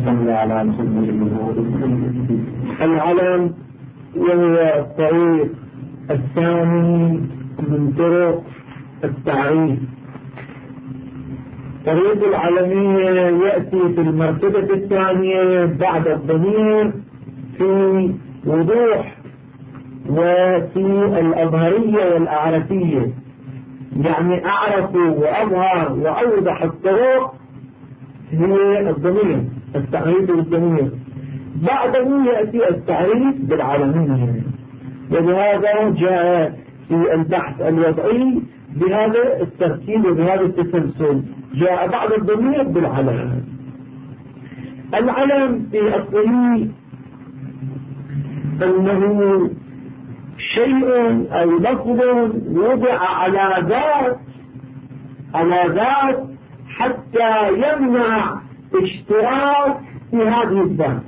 صل على محمد. العلم وهو الطريق الثاني من طرق التعريف. طريق العلمية يأتي في المرتبة الثانية بعد الضمير في وضوح وفي الأظهرية والأعرفية، يعني أعرف وأظهر وأوضح الطرق هي الضمير، التعريف بالضمير. بعده يأتي التعريف بالعلمية، ولهذا جاء في البحث الوضعي بهذا الترتيب وبهذا التسلسل، جاء بعد الضمير بالعلم. العلم في أصله أنه شيء أو لفظ وضع على ذات حتى يمنع اشتراك في هذه الذات،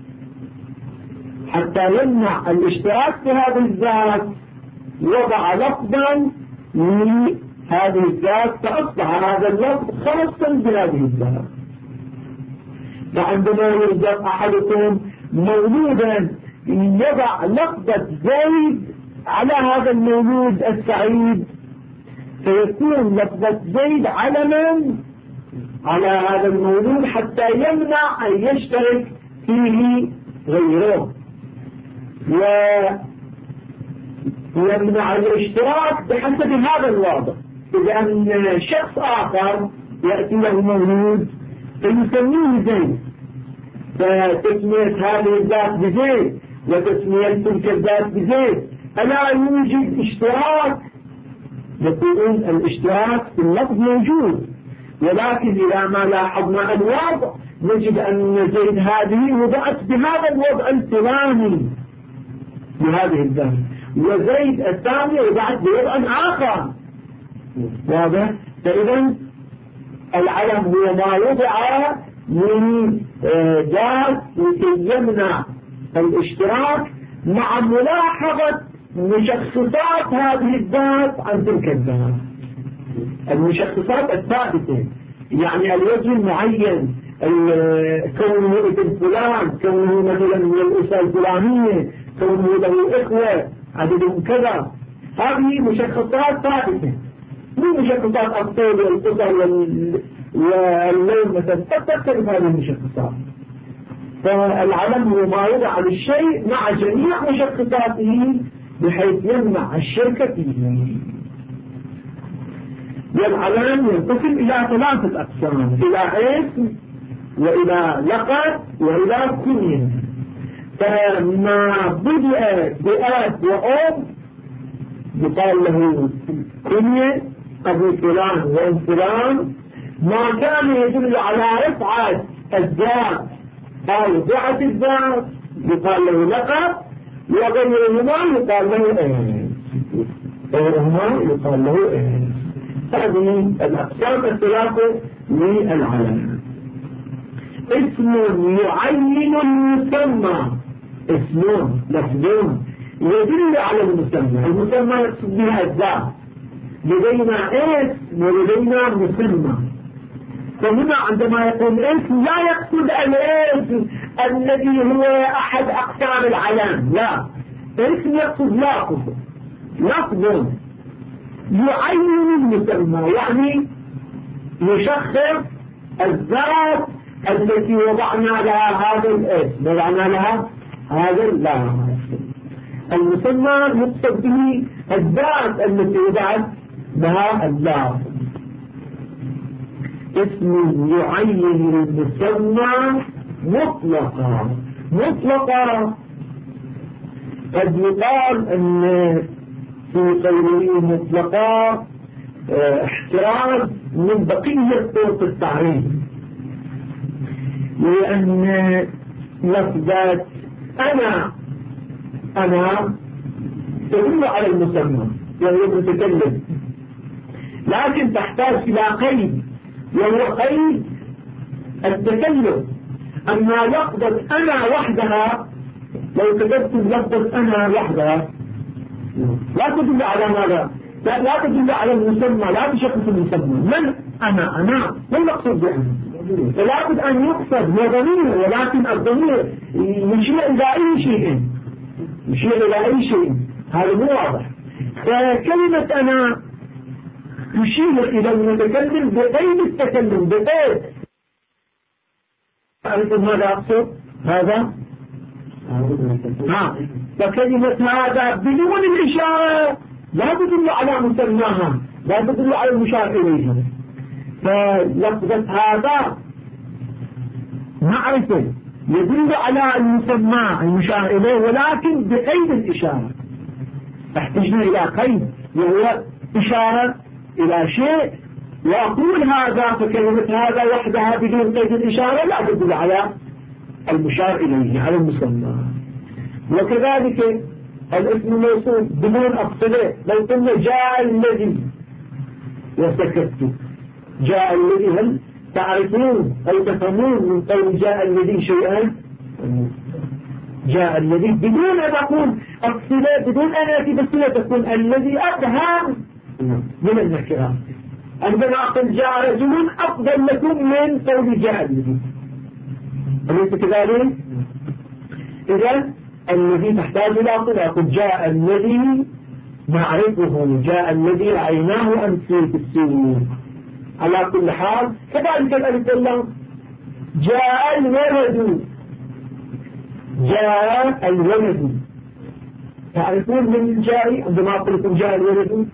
حتى يمنع الاشتراك في هذه الذات وضع لفظا لهذه الذات فأصبح هذا اللفظ خاصا بهذه الذات. فعندما يرزق أحدكم مولودا يضع لفظة زيد على هذا المولود السعيد، فيكون لفظة زيد علما على هذا المولود حتى يمنع أن يشترك فيه غيره، ويمنع الاشتراك بحسب هذا الوضع. إذا أن شخص آخر يأتي له مولود فيسميه زيد، فتسمية هذه الذات بزيد وتسمية تلك الذات بزيد، ألا يوجد اشتراك؟ يكون الاشتراك في اللفظ موجود، ولكن إذا ما لاحظنا الوضع نجد أن زيد هذه وضعت بهذا الوضع الفلاني بهذه الذات، وزيد الثانية وضعت بوضع آخر. واضح؟ فإذا العلم هو ما وضع من ذات لكي يمنع الاشتراك مع ملاحظة مشخصات هذه الذات عن تلك الذات، المشخصات الثابتة، يعني الوجه المعين، كونه ابن فلان، كونه مثلا من الأسرة الفلانية، كونه له إخوة عددهم كذا، هذه مشخصات ثابتة، مو مشخصات الطول والقصر واللون مثلا، قد تختلف هذه المشخصات. فالعلم هو ما يضع للشيء مع جميع مشخصاته بحيث يمنع الشرك فيه. والعلم ينقسم إلى ثلاثة أقسام: إلى اسم وإلى لقب وإلى كنية. فما بدأ بآب وأم يقال له كنية، أبو فلان وأم فلان. ما كان يدل على رفعة الذات أو ضعة الذات يقال له لقب، وغيرهما يقال له يقال له هذه الأقسام الثلاثة للعلم. اسم يعين المسمى، اسم لفظ يدل على المسمى، المسمى يقصد بها الذات. لدينا اسم ولدينا مسمى. فهنا عندما يقول اسم لا يقصد الاسم الذي هو أحد أقسام العلم، لا، اسم يقصد لفظ يعين المسمى، يعني يشخص الذات التي وضعنا لها هذا الاسم، وضعنا لها هذا اللام. المسمى يقصد به الذات التي وضعت لها اللام. اسم يعين المسمى مطلقا قد يقال ان في قوله مطلقا احتراز من بقية طرق التعريف، لأن لفظات أنا تدل على المسمى وهو المتكلم، لكن تحتاج إلى قيد وهو قيد التكلم. أما لفظة أنا وحدها، لو كتبت لفظة أنا وحدها لا تدل على ماذا؟ لا تدل على المسمى، لا تشخص المسمى. من أنا؟ ما المقصود بأنا؟ فلا بد أن يقصد ضمير، ولكن الضمير يشير إلى أي شيء، يشير إلى أي شيء، هذا مو واضح. فكلمة أنا تشير إلى المتكلم بغير التكلم، بغير. أعرفوا ماذا أقصد؟ هذا فكلمة هذا بدون الإشارة لا تدل على مسماها، لا تدل على المشار إليه. فلفظة هذا معرفة يدل على المسمى المشار إليه، ولكن بقيد الإشارة. احتجنا إلى قيد وهو إشارة إلى شيء، وأقول هذا، فكلمة هذا وحدها بدون قيد الإشارة لا تدل على المشار إليه، على المسمى. وكذلك الاسم الموصول بدون أفصله، لو قلنا جاء الذي وسكت، جاء الذي، هل تعرفون أو تفهمون من قول جاء الذي شيئا؟ جاء الذي بدون أن أقول أفصله، بدون أن أتي بصلة، تكون الذي أفهم من النكرات. عندما أقول جاء رجل أفضل لكم من قول جاء الذي، أليس كذلك؟ إذن الذي تحتاج إلى أقول جاء الذي نعرفه، جاء الذي رأيناه أمس في السوق. على كل حال كذلك الألف واللام. جاء الولد، جاء الولد، تعرفون من جاء عندما أقول لكم جاء الولد؟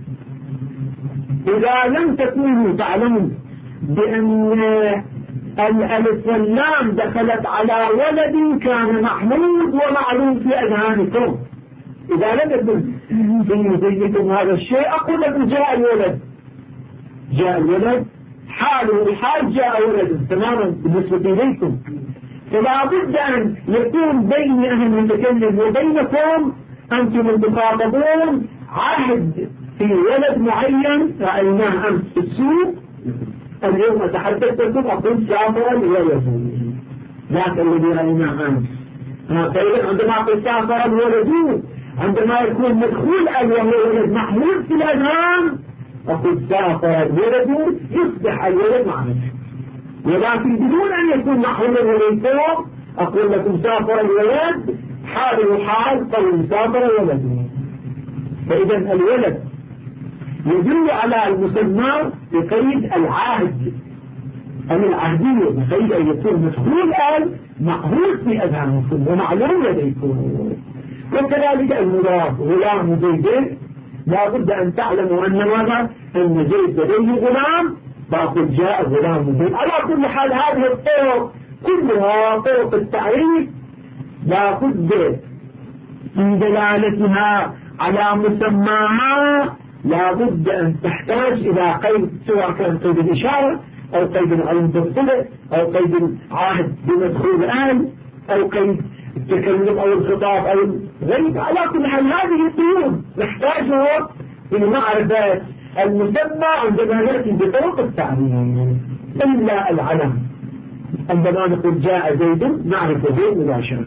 إذا لم تكونوا تعلمون بأن الألف واللام دخلت على ولد كان محمود ومعلوم في أذهانكم، إذا لم يكن في ذهنكم هذا الشيء، أقول لكم جاء الولد، جاء الولد حاله حال جاء ولد تماما بالنسبة إليكم. فلا بد أن يكون بين أهل المتكلم وبينكم أنتم المخاطبون عهد في ولد معين رأيناه أمس في السوق، اليوم أتحدث لكم أقول سافر الولد ذاك الذي رأيناه أمس. فإذا عندما أقول سافر الولد، عندما يكون مدخول وهو ولد محمود في الأذهان، أقول سافر الولد، يصبح الولد معرفة. ولكن بدون أن يكون محمولا إليكم أقول لكم سافر الولد حاله حال قول سافر الولد. فإذا الولد يدل على المسمى بقيد العهد أو العهدية، بقيد أن يكون مدخول معهود في أذهانكم ومعلوم لديكم. وكذلك المضاف غلام زيد، لا بد أن تعلموا أن ماذا؟ أن زيد لديه غلام، فأقول جاء غلام زيد. على كل حال هذه الطرق كلها طرق التعريف لا بد في دلالتها على مسماها لا بد أن تحتاج إلى قيد، سواء كان قيد الإشارة أو قيد العلم بالصلة أو قيد العهد بمدخول أو قيد التكلم أو الخطاب أو الغيب. على كل حال هذه القيود نحتاجها لمعرفة المسمى عندما نأتي بطرق التعريف. إلا العلم، عندما نقول جاء زيد نعرف زيد مباشرة،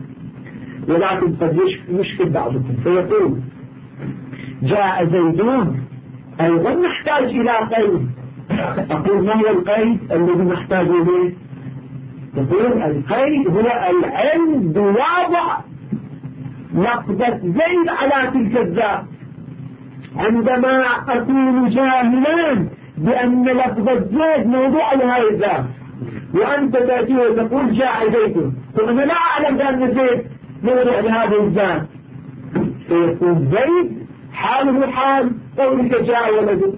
ولكن قد يشكل بعضكم فيقول جاء زيدون، أيضا نحتاج إلى قيد. أقول ما هو القيد الذي نحتاج إليه؟ يقول القيد هو العلم بوضع لفظة زيد على تلك الذات. عندما أكون جاهلا بأن لفظة زيد موضوع لهذه الذات، وأنت تأتي وتقول جاء زيد، فأنا لا أعلم بأن زيد موضوع لهذه الذات، فيكون زيد حاله حال قولك جاء ولد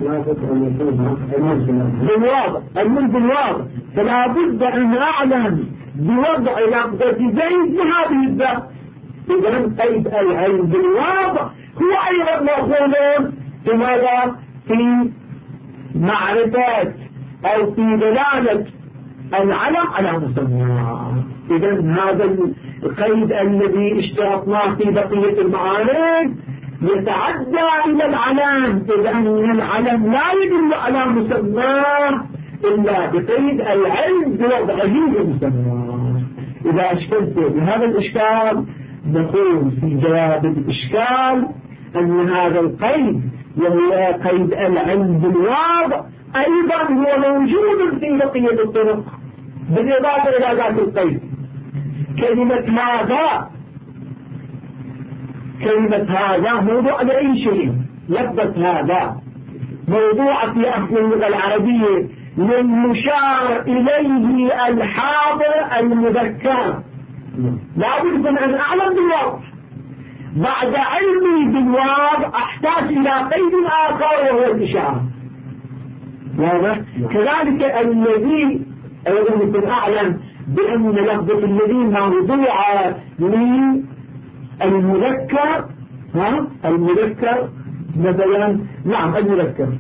بالواضح، المنذ بالواضح. فلا بد أن أعلم بوضع لفظة زيد لهذه الذات. إذن قيد العلم بالواضح هو أيضا مأخوذ في ماذا؟ في معرفة أو في دلالة العلم على مسمى. إذن هذا القيد الذي اشترطناه في بقية المعاني يتعدى إلى العلم، لأن العلم لا يدل على مسماه إلا بقيد العلم بوضعه للمسمى. إذا أشكلت بهذا الإشكال نقول في جواب الإشكال أن هذا القيد وهو قيد العلم بالواضع أيضا هو موجود في بقية الطرق بالإضافة إلى ذات القيد. كلمة هذا موضوع لأي شيء. لفظة هذا موضوع في أصل اللغة العربية للمشار إليه الحاضر المذكر. لا بد من أن أعلم بالوضع. بعد علمي بالوضع أحتاج إلى قيد آخر وهو الإشارة. واضح؟ كذلك الذي أيضا يكون أعلم بأن لفظة الذي موضوعة للمذكر. المذكر مثلا، نعم المذكر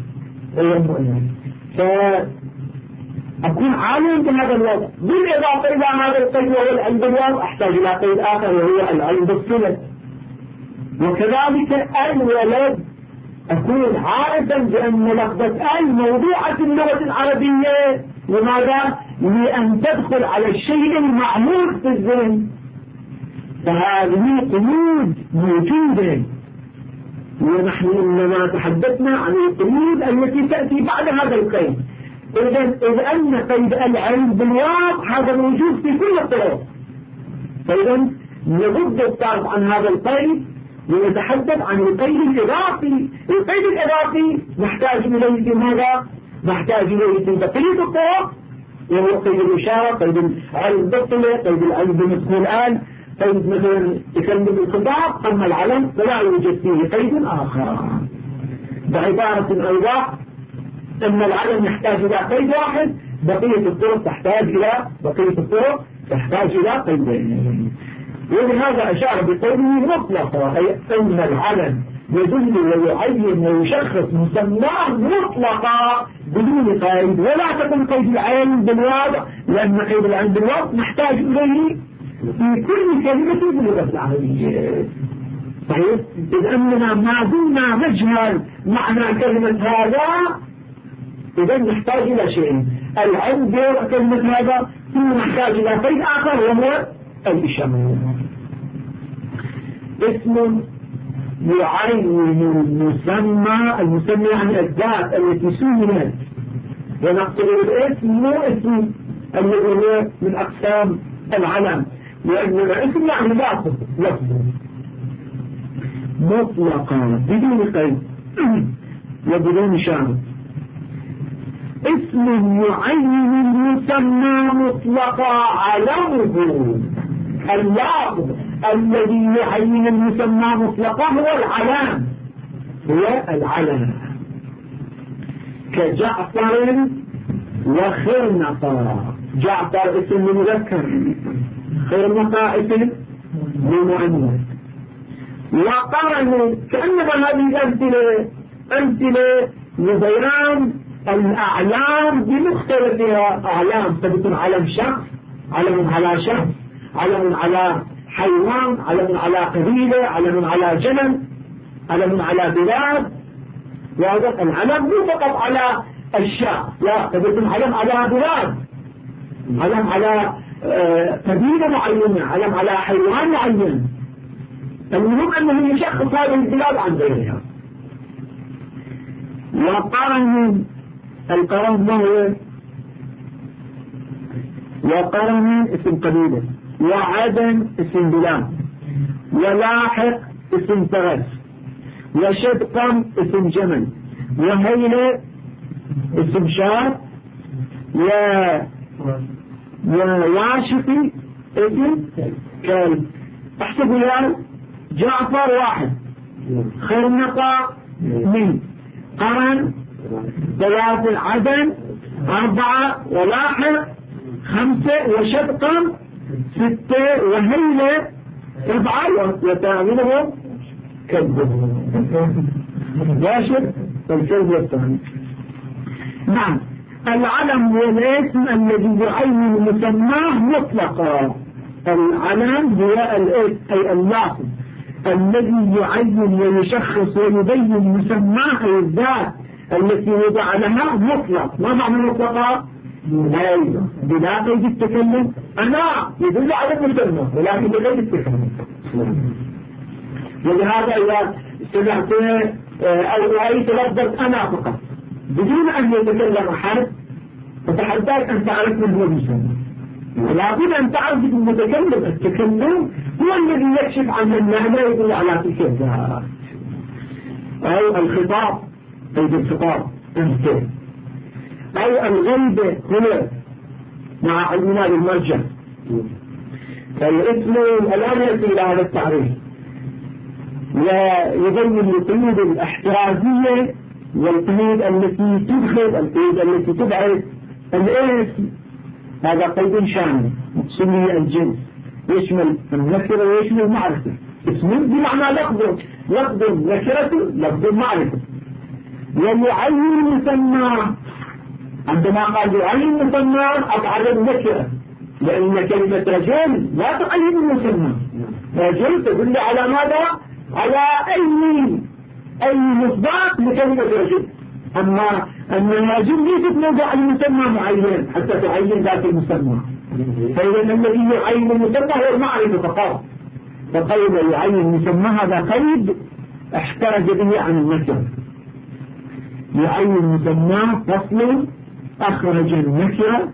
فأكون عالم بهذا الوضع. بالإضافة إلى هذا القيد وهو العلم بالوضع أحتاج إلى قيد آخر وهو العلم بالصلة. وكذلك الولد أكون عارفا بأن لفظة موضوعة في اللغة العربية. لماذا؟ لأن تدخل على الشيء المعمول في الذهن. فهذه قيود موجودة، ونحن إنما تحدثنا عن القيود التي تأتي بعد هذا القيد. إذ أن قيد العلم بالواقع هذا موجود في كل الطرق، فإذا لابد التعرف عن هذا القيد ونتحدث عن القيد الإضافي. القيد الإضافي نحتاج إليه في ماذا؟ نحتاج إليه في بقية الطرق، وهو قيد الإشارة، قيد العلم بالصلة، قيد العلم بمثل الآن، قيد مثلا يكلم الخطاب. أما العلم فلا يوجد فيه قيد آخر. بعبارة أوضح أن العلم يحتاج إلى قيد واحد، بقية الطرق تحتاج إلى قيدين. ولهذا أشار بقوله مطلقا، أي أن العلم يدل ويعين ويشخص مسماه مطلقا بدون قيد، ولا تكون قيد العلم بالوضع، لأن قيد العلم بالوضع نحتاج إليه في كل كلمة باللغة العربية. صحيح؟ إذ أننا ما دمنا نجهل معنى كلمة هذا، إذا نحتاج إلى شيء العلم بكلمة هذا، ثم نحتاج إلى قيد آخر وهو الإشارة. اسم يعين المسمى يعني الذات التي سميت، ونقصد الاسم مو اسم الذي هو من أقسام العلم، لأننا اسم يعني لفظ مطلقا بدون قيد وبدون إشارة. اسم يعين المسمى مطلقا علمه. اللفظ الذي يعين المسمى مطلقا هو العلم، كجعفر وخرنقة. جعفر اسم مذكر، خرنقة اسم لمؤنث. وقرن كأنما هذه أمثلة لبيان الأعلام بمختلفها. أعلام تكون علم شخص، علم على شخص، علم على حيوان، علم على قبيلة، علم على جنن، علم على بلاد. وهذا العلم مو فقط على الشخص، لا، تكون علم على بلاد، علم على قبيلة معينة، علم على حيوان معين. المهم أنه يشخص هذه البلاد عن غيرها. وقرن القرن ما هو؟ وقرن اسم قبيلة، وعدن اسم بلاد، ولاحق اسم فرس، وشدقم اسم جمل، وهيلة اسم شاب، وواشقي اسم كلب. احسبوا يا جعفر واحد، خرنقة اثنين، قرن ثلاثة، عدن أربعة، ولاحق خمسة، وشدقا ستة، وهيلة سبعة، وتعملهم كلبهم واشد والكلب والثاني. نعم، العلم والاسم الذي يعين مسماه مطلقا. العلم هو الاسم أي اللفظ الذي يعين ويشخص ويبين مسماه أي الذات التي وضع لها مطلق. ما معنى مطلقة؟ بلا قيد التكلم. أنا يدل على المسمى ولكن بغير التكلم. ولهذا إذا سمعت أو رأيت لفظة أنا فقط بدون أن يتكلم أحد فتحداك أن تعرف من هو المسمى. لابد أن تعرف المتكلم. التكلم هو الذي يكشف عن المعنى يدل على تلك الذات. أو الخطاب قيد الخطاب أنت، أو الغيبة هنا مع علمنا بالمرجع. فالاسم الآن يأتي إلى هذا التعريف ويبين القيود الاحترازية والقيود التي تدخل، القيود التي تبعد الاسم. هذا قيد شامل مقسمي الجنس يشمل النكرة ويشمل المعرفة. اسم بمعنى لفظ نكرة لفظ معرفة. ويعين المسمى، عندما قال يعين المسمى أبعد النكرة، لأن كلمة رجل لا تقيد المسمى. رجل تدل على ماذا؟ على أي مصداق لكلمة رجل. أما أن الرجل ليست موضع المسمى معين حتى تعين ذات المسمى. فإذا الذي يعين المسمى هو المعرفة فقط. فقيل يعين المسمى هذا قيد احترز به عن النكرة. يعين المسمى فصل أخرج النكرة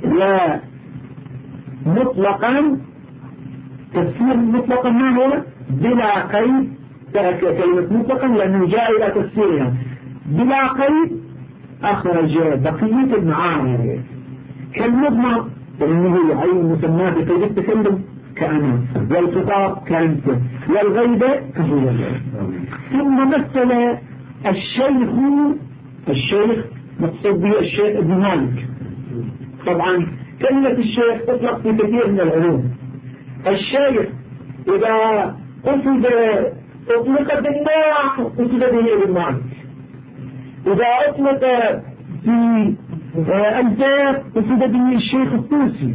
ومطلقا تفسير مطلقا ما هو بلا قيد. ترك كلمة مطلقا لأنه جاء إلى تفسيرها بلا قيد أخرج بقية المعاني كالمضمر، لأنه يعين المسمى بقيد التكلم كأنا، والخطاب كأنت، والغيبة كهو. ثم مثل الشيخ مقصود به الشيخ ابن مالك. طبعا كلمة الشيخ تطلق في كثير من العلوم. الشيخ إذا أطلق بالنوع قصد به ابن مالك، إذا أطلق في البيت قصد به الشيخ الطوسي،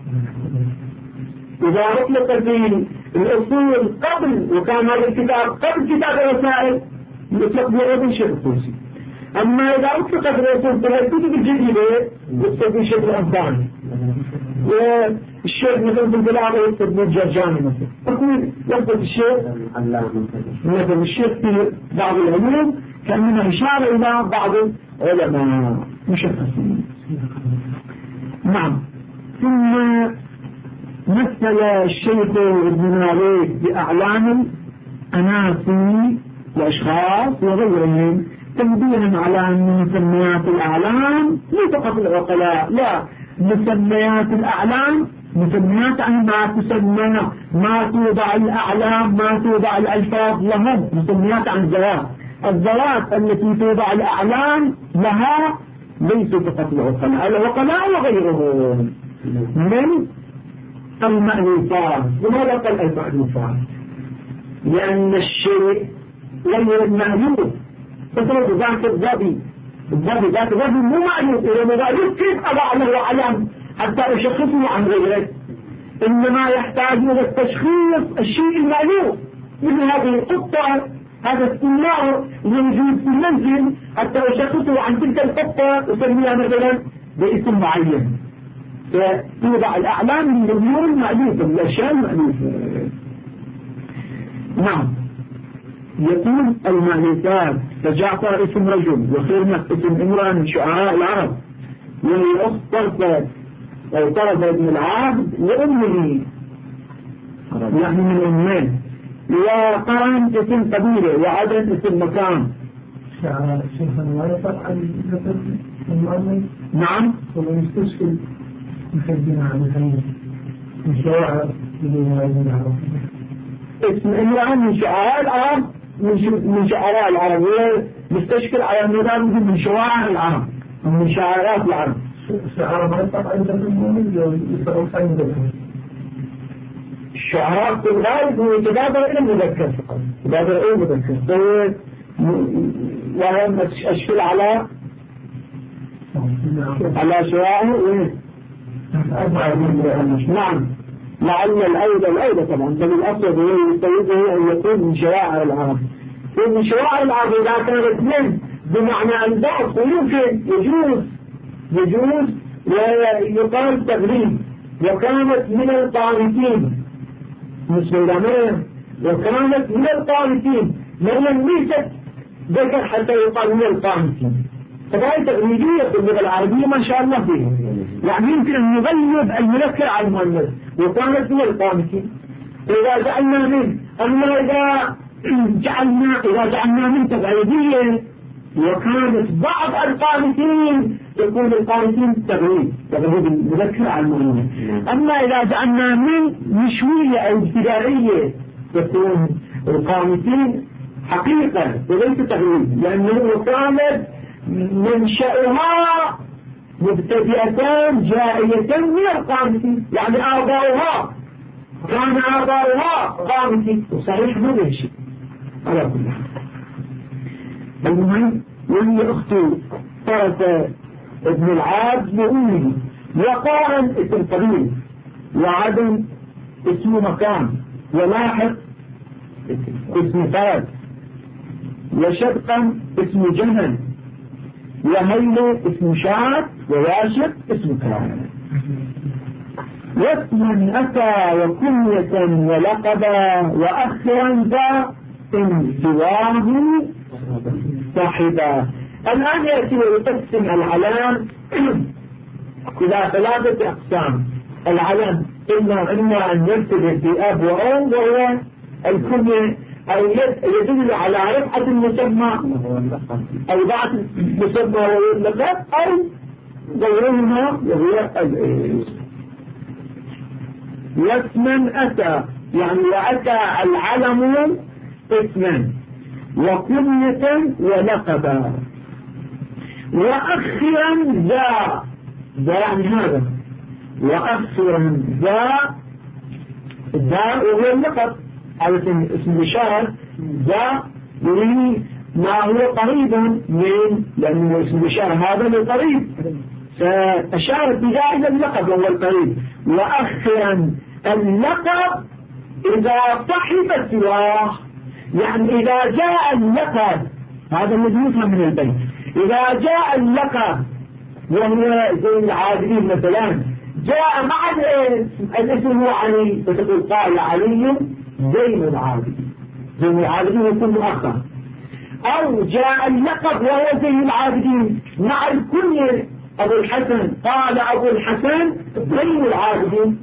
إذا أطلق في الأصول قبل وكان هذا الكتاب قبل كتاب الرسائل يطلق به الشيخ الطوسي. أما إذا أطلق في الأصول في الكتب الجديدة يطلق به الشيخ الأنصاري، والشيخ مثل بالبلاغة يطلق به الجرجاني مثل. أقول يطلق الشيخ مثل الشيخ في بعض العلوم كأننا إشارة إلى بعض علماء مشخصين. نعم. ثم مثل الشيخ ابن مالك بأعلام الأناسي وأشخاص وغيرهم تنبيها على أن مسميات الأعلام ليس فقط العقلاء، لا، مسميات الأعلام مسميات عن ما تسمى، ما توضع الأعلام، ما توضع الألفاظ لهم، مسميات عن الذوات التي توضع الأعلام لها ليس فقط العقلاء وغيرهم من المألوفات. لماذا قال المألوفات؟ لأن الشيء غير المألوف. تفرض ذات الضبي ذات الضبي مو مألوف، إذا مألوف كيف أضع له علم حتى أشخصه عن غيره؟ إنما يحتاج إلى التشخيص الشيء المألوف، مثل هذه القطة، هذا السنار موجود في المنزل حتى أشخصه عن تلك القطة أسميها مثلا باسم معين. فتوضع الأعلام من الأمور المألوفة، الأشياء المألوفة. نعم. يكون المألوفات فجعفر اسم رجل، وخيرمة اسم امرأة من شعراء العرب، والأخت طرفة أو طرفة ابن العابد وأمه يعني من أمين، وقرن اسم قبيلة، وعدن اسم مكان. شيخنا ولا فرق عن المؤمن؟ نعم. ومستشكل محبنا عن الخير من شوائع اسم امرأة من شعراء العرب، من شعراء العرب، مستشكل على المدام من شوائع العرب ومن شعارات العرب. الشعراء ما يطلق عند المؤمن يصيرون خير ذكر. الشعراء في الغالب هو يتبادر إلى المذكر فقط، يتبادر إلى المذكر، وهم أشكل على شوائع نعم. لعل الأيضة طبعا، بل الأسود هو يستويبه أن يكون من شوائع العرب. من شوائع العرب إذا كانت من بمعنى البعض ويمكن يجوز ويقال تغليب. وكانت من القانتين مثل مريم، وكانت من القانتين، مريم ليست ذكر حتى يقال من القانتين، فهي تغييرية في اللغة العربية ما شاء الله فيه، يعني يمكن أن يغلب المذكر على المؤنث، وكانت هي القامتين. إذا جعلنا من أما إذا جعلنا من تبعيدية وكانت بعض القامتين تكون القامتين تغيير المذكر على المؤنث. أما إذا جعلنا من نشوية أو ابتدائية تكون القامتين حقيقة وليس تغيير، لأنه كانت منشأها مبتدئة جائية من القامتين، يعني آباؤها كان آباؤها قامتين، وصحيح ما به شيء على كل حال. المهم وهي أخته طرف ابن العاد لأمه، وقارن اسم قبيل، وعدم اسم مكان، ولاحق اسم فرد، وشدقا اسم جمل، وهيل اسم شعب، وواشق اسم كرام. واسما أتى وكنية ولقبا وأخرا ذا إن سواه صاحبا. الآن يأتي ويقسم العلام إلى 3 أقسام. العلم إما أن يرتبط بأب وأم وهو الكنية، أو يدل على رفعة المسمى أو بعد المسمى واللقب، أو غيرهما وهو الاسم. واسما أتى يعني وأتى العلم اسما وكنية ولقبا، وأخرا ذا يعني هذا، وأخرا ذا وهو اللقب على اسم الإشارة، ذا يريد ما هو قريبا من، لأنه اسم الإشارة هذا للقريب، فأشارت بذا إلى اللقب وهو القريب. وأخرا اللقب إذا صحب سواه، يعني إذا جاء اللقب، هذا الذي يفهم من البيت، إذا جاء اللقب وهو زي العادلين مثلا جاء مع الاسم هو علي، فتقول قال علي زين العابدين، زين العابدين يكون مؤخر. أو جاء اللقب وهو زين العابدين مع الكنية أبو الحسن، قال أبو الحسن زين العابدين،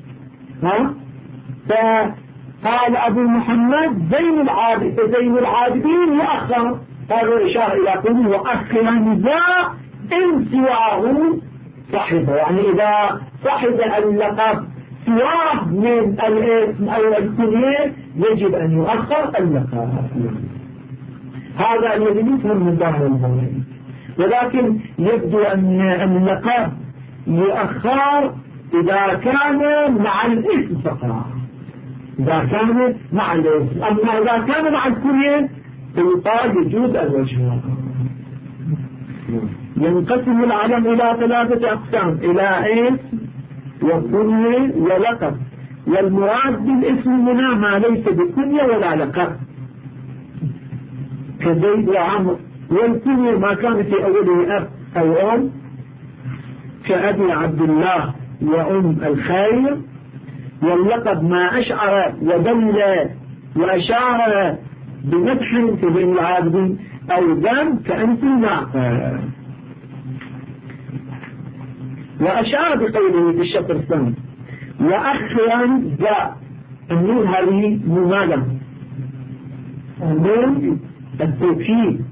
فقال أبو محمد زين العابدين مؤخر، هذا إشارة إلى كنية. وأخرا ذا إن سواه صحبه، يعني إذا صحب اللقب سواه من الاسم أو الكنية يجب أن يؤخر اللقب. هذا الذي يفهم من ظاهر الموضوعين، ولكن يبدو أن اللقب يؤخر إذا كان مع الاسم فقط، إذا كان مع الاسم. أما إذا كان مع الكنية فيقال يجوز الوجه. ينقسم العلم إلى 3 أقسام، إلى اسم وكنية ولقب، والمراد بالاسم هنا ما ليس بكنية ولا لقب كزيد وعمر، والكنية ما كان في أوله أب أو أم كأبي عبد الله وأم الخير، واللقب ما أشعر ودل وأشار بمدح كبين العابدين أو ذنب كأنت الناقة. وأشار بقوله في الشطر الثاني. وأخرا ذا النون هذه ممالا، النون التوكيد.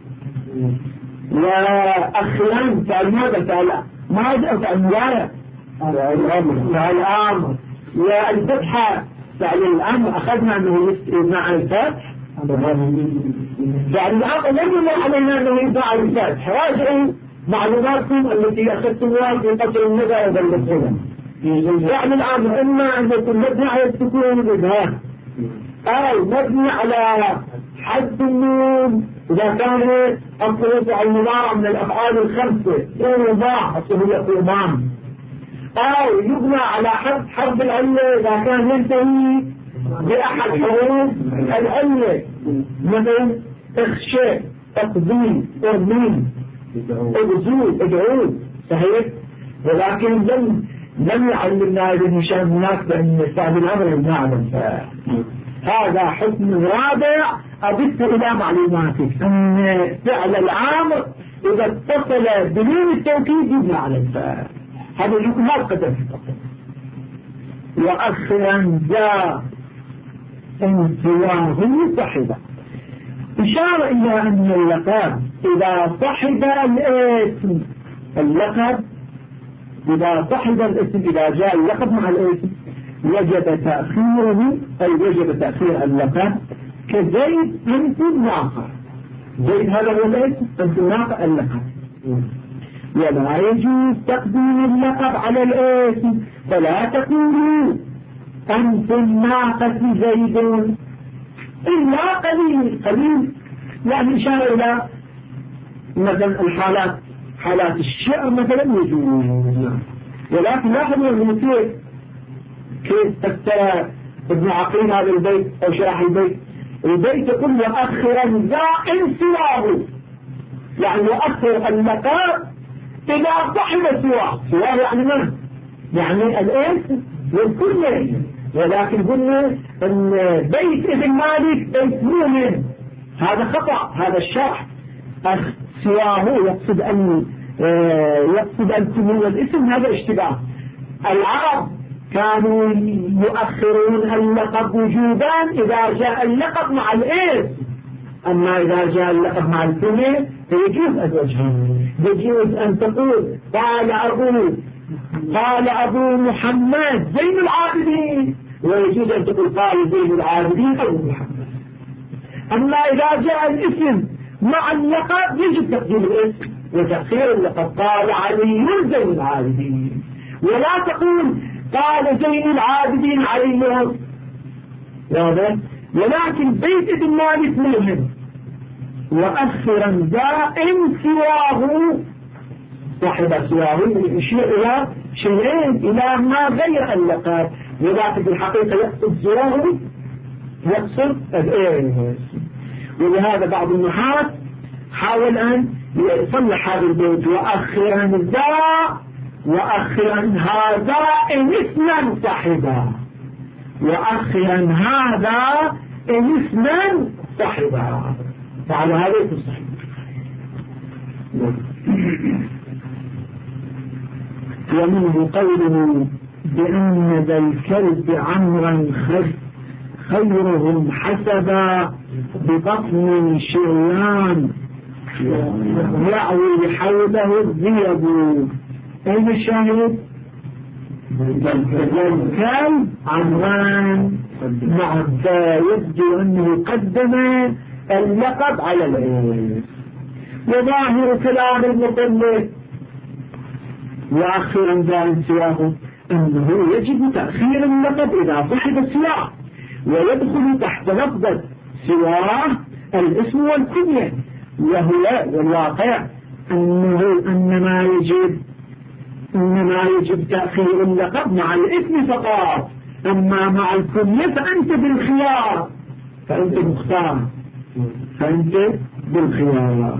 وأخرا فعل ماذا؟ فعل مضارع، فعل الأمر. والفتحة فعل الأمر أخذنا أنه مع الفتح، فعل الأمر لم يمر علينا أنه يفعل الفتح. راجعوا معلوماتكم التي أخذتموها في قصر الندى وبلغتها. فعل الأمر إما أن يكون مبني على السكون والإبهام، أو مبني على حذف النون إذا كان الحروف المضارعة من الأفعال الخمسة قوما أصله قومان، أو يبنى على حرف العلة إذا كان ينتهي بأحد حروف العلة، مثل اخشى، تقضي، ارمين، ابزول، ادعو، صحيح. ولكن لم يعلمنا ابن هشام هناك بأن فعل الأمر نعلم. هذا حكم رابع أضفت إلى معلوماتك، أن فعل الأمر إذا اتصل بدون التوكيد يبنى على الفاء. هذا الحكم ما قدم في التصل. وأخرا ذا انسواه صحبه. إشارة إلى أن اللقب إذا صحب الاسم، اللقب إذا صحب الاسم، إذا جاء اللقب مع الاسم وجب تأخيره، أي وجب تأخير اللقب. كزيد أنت الناقة، زيد هذا هو الاسم، أنت الناقة اللقب. ولا يجوز تقديم اللقب على الاسم، فلا تقولوا أنت الناقة زيد إلا قليل. قليل يعني إشارة إلى مثلا الحالات، حالات الشعر مثلا يجوز. ولكن لاحظوا أنه كيف فسر ابن عقيل هذا البيت أو شرح البيت يقول وأخرا ذا سواه، يعني وأخر اللقب إذا صحب سواه يعني من؟ يعني الاسم والكل. ولكن قلنا أن بيت ابن مالك بيت مؤمن، هذا خطأ. هذا الشرح سواه يقصد أن كل الاسم، هذا اشتباه. العرب كانوا يؤخرون اللقب وجوبا إذا جاء اللقب مع الاسم، أما إذا جاء اللقب مع الكنية فيجوز الوجهين. يجوز أن تقول قال أبو محمد زين العابدين، ويجوز أن تقول قال زين العابدين أبو محمد. أما إذا جاء الاسم مع اللقب يجب تقديم الاسم وتأخير اللقب. قال علي زين العابدين، ولا تقول قال زين العابدين علي. ولكن بيت ابن مالك مهم. وأخرا دائم سواه صاحب سواه يشير إلى شيئين، إلى ما غير اللقب، ولكن بالحقيقة يقصد سواه، يقصد الاسم. ولهذا بعض النحاة حاول أن يصلح هذا البيت وأخرا هذا إن اسما صاحبا، وأخرا هذا إن اسما صاحبا، فعلى هذا يتصحب. ومنه قوله بأن ذا الكلب عمرا خيرهم حسبا ببطن شريان يعوي حوله الذيب. أين الشاهد؟ الكلب عمران. نعم، فيبدو أنه قدم اللقب على الاسم. وظاهر كلام المصنف وأخيرا ذا سواه أنه يجب تأخير اللقب إذا صحب السياق، ويدخل تحت لفظة سواه الاسم والكنية. وهو والواقع أنما يجب تأخير اللقب مع الاسم فقط، أما مع الكنية فأنت بالخيار، فأنت مختار، فأنت بالخيار.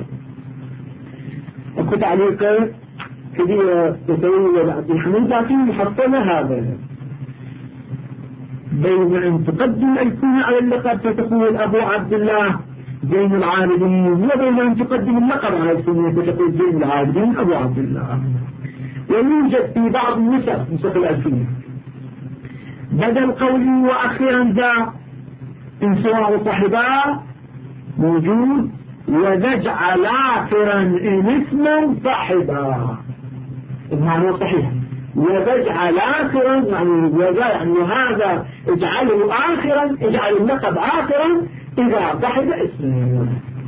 أخذ عليك كثير تسوي عبد الحميد، لكن محصلة هذا بين أن تقدم الكنية على اللقب فتقول أبو عبد الله زين العابدين، وبين أن تقدم اللقب على الكنية فتقول زين العابدين أبو عبد الله. ويوجد في بعض نسخ الألفية بدل قوله وأخيرا ذا إن سواه صاحبا موجود وذجعل آخرا إن اسما صاحبا، المعنى صحيح. وذجعل آخرا يعني هذا اجعله آخرا، اجعل اللقب آخرا إذا صحب اسمه،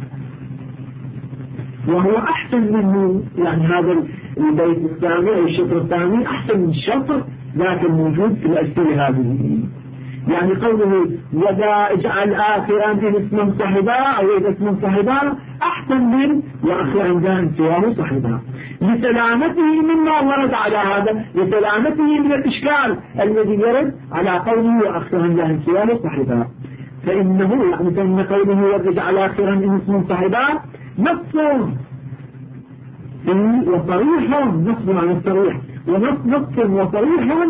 وهو أحسن منه. يعني هذا البيت الثاني أو الشطر الثاني أحسن من الشطر لكن موجود في الألفية هذه. يعني قوله وذا اجعل آخرا إن اسما صحبا أو إذا اسما صحبا أحسن من وأخيرا ذا سواه صحبا، لسلامته مما ورد على هذا، لسلامته من الإشكال الذي يرد على قوله وأخيرا ذا سواه صحبا. فإنه يعني فإن قوله وذا اجعل آخرا إن اسما صحبا نص وصريح، نص عن الصريح، ونص وصريح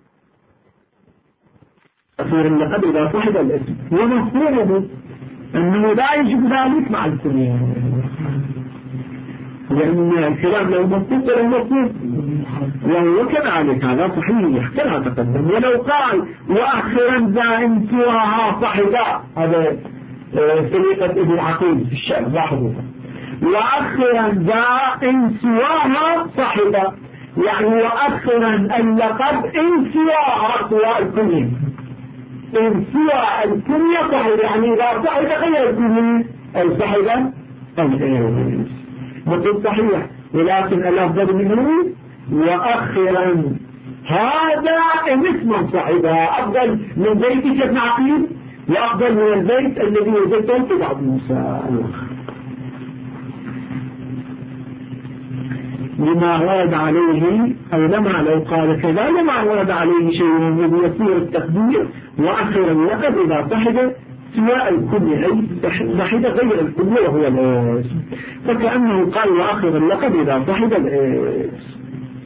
أخير اللقب إذا صحب الاسم، ومفهومه أنه لا يجب ذلك مع الكنية. لأن الكلام له مفهوم وله مفهوم، وهو كذلك هذا صحيح كما تقدم. ولو قال وأخرا ذا إن سواها صحبا، هذا طريقة ابن عقيل في الشعر، لاحظوا، وأخرا ذا إن سواها صحبا، يعني وأخرا اللقب إن سواها سواء الكنية، إن سواء الكنية صحبا، يعني إذا صحب غير الكنية أو صحبا أو غير الكنية نقول صحيح، ولكن الأفضل منه وأخرا هذا إن اسما صحبا، أفضل من بيت ابن عقيل وأفضل من البيت الذي وجدته في بعض موسى الآخر. لما ورد عليه أو لما لو قال كذا لما ورد عليه شيء من يصير التقدير وأخر اللقب إذا صحب سواء الكل أي صحب غير الكل وهو الاسم، فكأنه قال وأخر اللقب إذا صحب الاسم.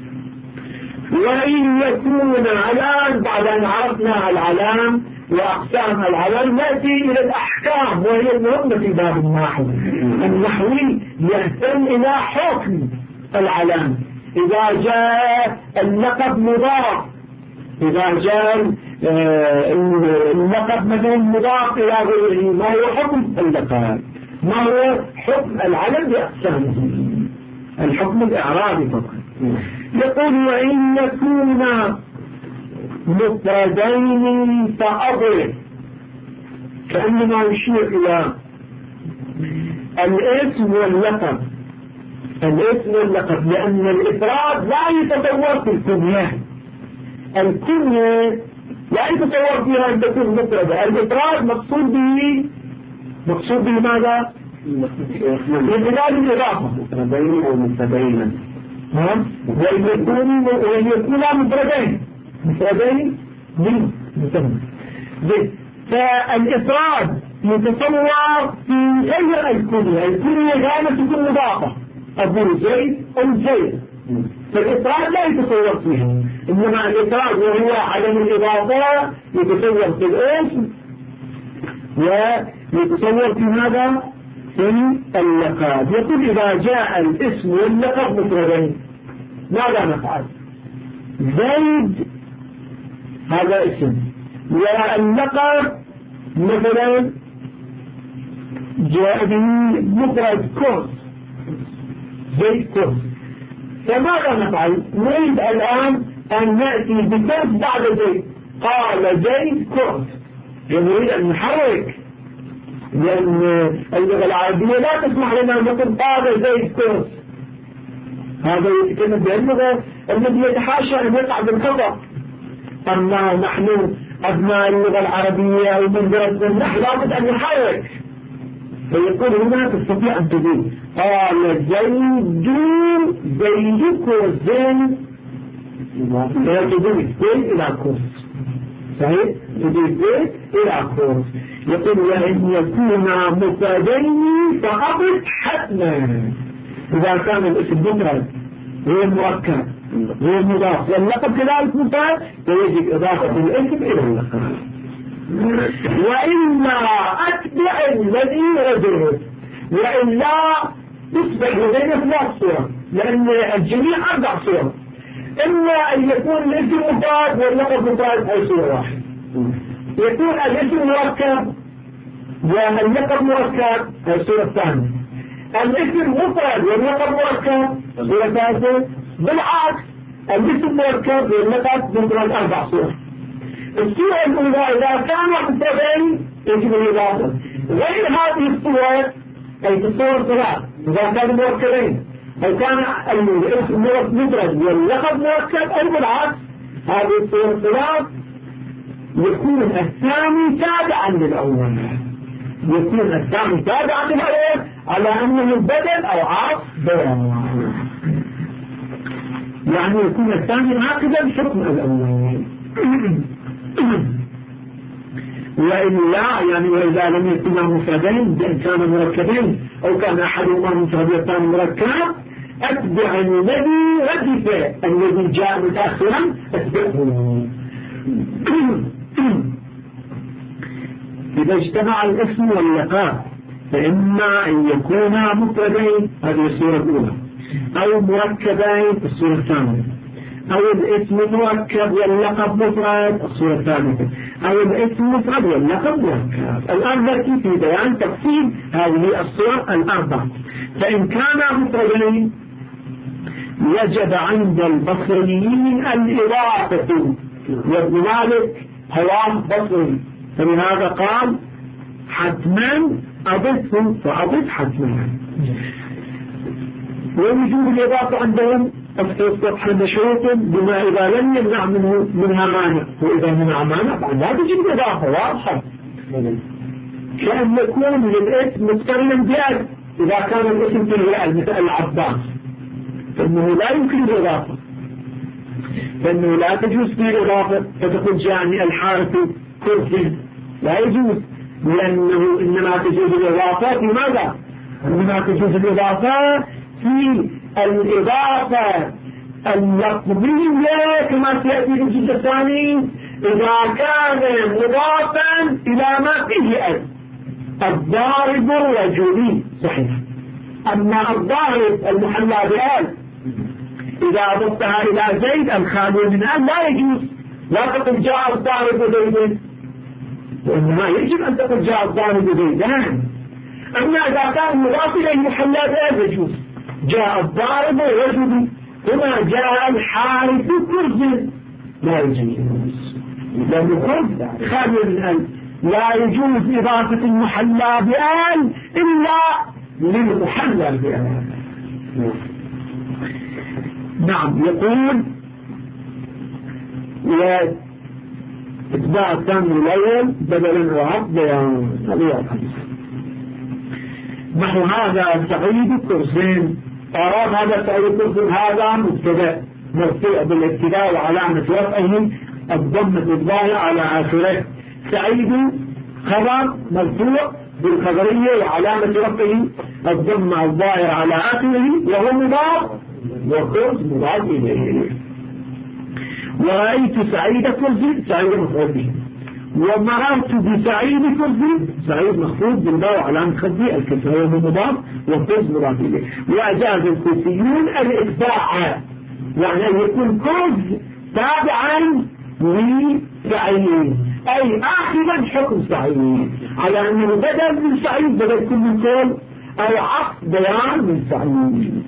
وإن يكون العلام بعد أن عرفنا العلام وأقسام العلام نأتي إلى الأحكام، وهي المهمة في باب النحو. النحوي يهتم إلى حكم العلام. إذا جاء اللقب مضاف، إذا جاء اللقب مثلا مضاف إلى غيره، ما هو حكم اللقب؟ ما هو حكم العلم بأقسامه؟ الحكم الإعرابي فقط. يقول وإن يكون مفردين فأضرب، كأنما يشير إلى الاسم واللقب، الاسم واللقب، لأن الإفراد لا يتصور في الكنية، الكنية لا يتصور فيها أن تكون مفردة، الإفراد مقصود به ماذا؟ من خلال الإضافة، مفردين أو مفردين، وإن يكون مفردين من مسمى. فالإفراد يتصور في غير الكنية، الكنية غالبا تكون مضافة، أبو زيد أم زيد، فالإفراد لا يتصور فيها، إنما الإفراد وهو عدم الإضافة يتصور في الاسم ويتصور في ماذا؟ في اللقب. يقول إذا جاء الاسم واللقب مفردين ماذا نفعل؟ زيد هذا اسم، واللقب مثلا جاء به مفرد كرس، زيد كرس، فماذا نفعل؟ نريد الآن أن نأتي بكرس بعد زيد، قال زيد كرس، نريد أن نحرك، لأن اللغة العربية لا تسمح لنا أن نقول قال زيد كرس، هذا يتكلم باللغة الذي يتحاشى أن يقع بالخطأ. أما نحن أبناء اللغة العربية ومن درسنا النحو لابد أن نحرك، فيقول هنا تستطيع أن تقول قال زيد كرس، تضيف زيد إلى كرس، صحيح؟ تضيف زيد إلى كرس. يقول وإن يكون مفردين فأضف حتما، إذا كان الاسم مفرد غير مركب غير مضاف واللقب كذلك مفرد فيجب إضافة الاسم إلى اللقب. وإلا أتبع الذي رجل، وإلا تصبح لدينا ثلاث صور، لأن الجميع 4 صور، إما أن يكون الاسم مفرد واللقب مفرد أي صورة واحدة، يكون الاسم مركب واللقب مركب أي صورة ثانية، الاسم مفرد واللقب مركب صورة ثالثة، بالعكس الاسم مركب واللقب مفرد 4 صور. الصورة الأولى إذا كانوا مفردين يجب الإضافة، غير هذه الصور أي الصور 3 إذا كانوا مركبين أو كان الاسم مفرد واللقب مركب أو بالعكس هذه الصور 3 يكون الثاني تابعا للأول، يكون الثاني تابعا للأول على أنه بدل أو عطف بيان، يعني يكون الثاني عاقبا بحكم الأول. وإلا يعني وإذا لم يكونا مفردين بأن كان مركبين أو كان أحدهما مفرد والثاني مركب أتبع الذي ردف الذي جاء متأخرا أتبعه. إذا اجتمع الاسم واللقب فإما أن يكونا مفردين، هذه الصورة الأولى، أو مركبين الصورة الثانية، أو الاسم مركب واللقب مفرد الصورة الثالثة، أو الاسم مفرد واللقب مركب. الأربعة في بيان تفصيل هذه الصور الأربعة. فإن كان مفردين وجب عند البصريين الإضافة، وابن مالك هو بصري فلهذا قال حتما أضفه فأضف حتما. ووجوب الإضافة عندهم الصفح المشروط بما إذا لم يمنع منها مانع، وإذا منع مانع بعد لا تجب الإضافة واضحة، كأن يكون للاسم مقترنا بأل إذا كان الاسم في الرأي مثل العباس فإنه لا يمكن الإضافة، فإنه لا تجوز فيه الإضافة، فتقول جاءني الحارث كرسي لا يجوز، لأنه إنما تجوز الإضافة في ماذا؟ إنما تجوز الإضافة في الإضافة اللفظية كما سيأتي في الجزء الثاني إذا كان مضافا إلى ما فيه أل. الضارب الرجلي صحيح، أما الضارب المحلى بأل إذا أضفتها إلى زيد الخالي من أل لا يجوز، لا تقل جاء الضارب زيد، وإنما يجب أن تقل جاء الضارب زيدان. أما إذا كان مضاف إليه محلى بأل يجوز، جاء الضارب الرجلي، هنا جاء الحارث كرز لا يجوز، لأنه كرز خالي من أل، لا يجوز إضافة المحلى بأل إلا للمحلى بأل. نعم. يقول وإتباع الثاني الأول بدلا وعقد بيان نحو هذا سعيد كرسين، أراد هذا سعيد كرسين هذا مبتدأ مرفوع بالابتداء وعلامة رفعه الضمة الظاهرة على آخره، سعيد خبر مرفوع بالخبرية وعلامة رفعه الضمة الظاهرة على آخره وهو مضاف وكرس مضاف إليه. ورأيت سعيد كرسي سعيد مفعول به، ومررت بسعيد كرسي سعيد مخفوض بالباء وعلامة خفضه الكسر وهو مضاف وكرس مضاف إليه. وأجاز الكوفيون الإتباع، يعني أن يكون كرس تابعا لسعيد أي آخذا حكم سعيد، على أنه بدل من سعيد بدل كل من قول أو عقد بيان من سعيد.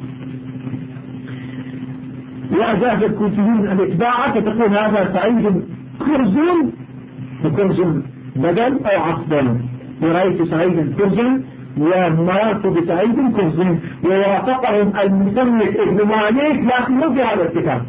وأجاز الكوفيون الإتباع فتقول هذا سعيد كرز وكرز بدل أو عقد. ورأيت سعيد كرز ومررت بسعيد كرز، ووافقهم المصنف ابن مالك لكن مو في هذا الكتاب،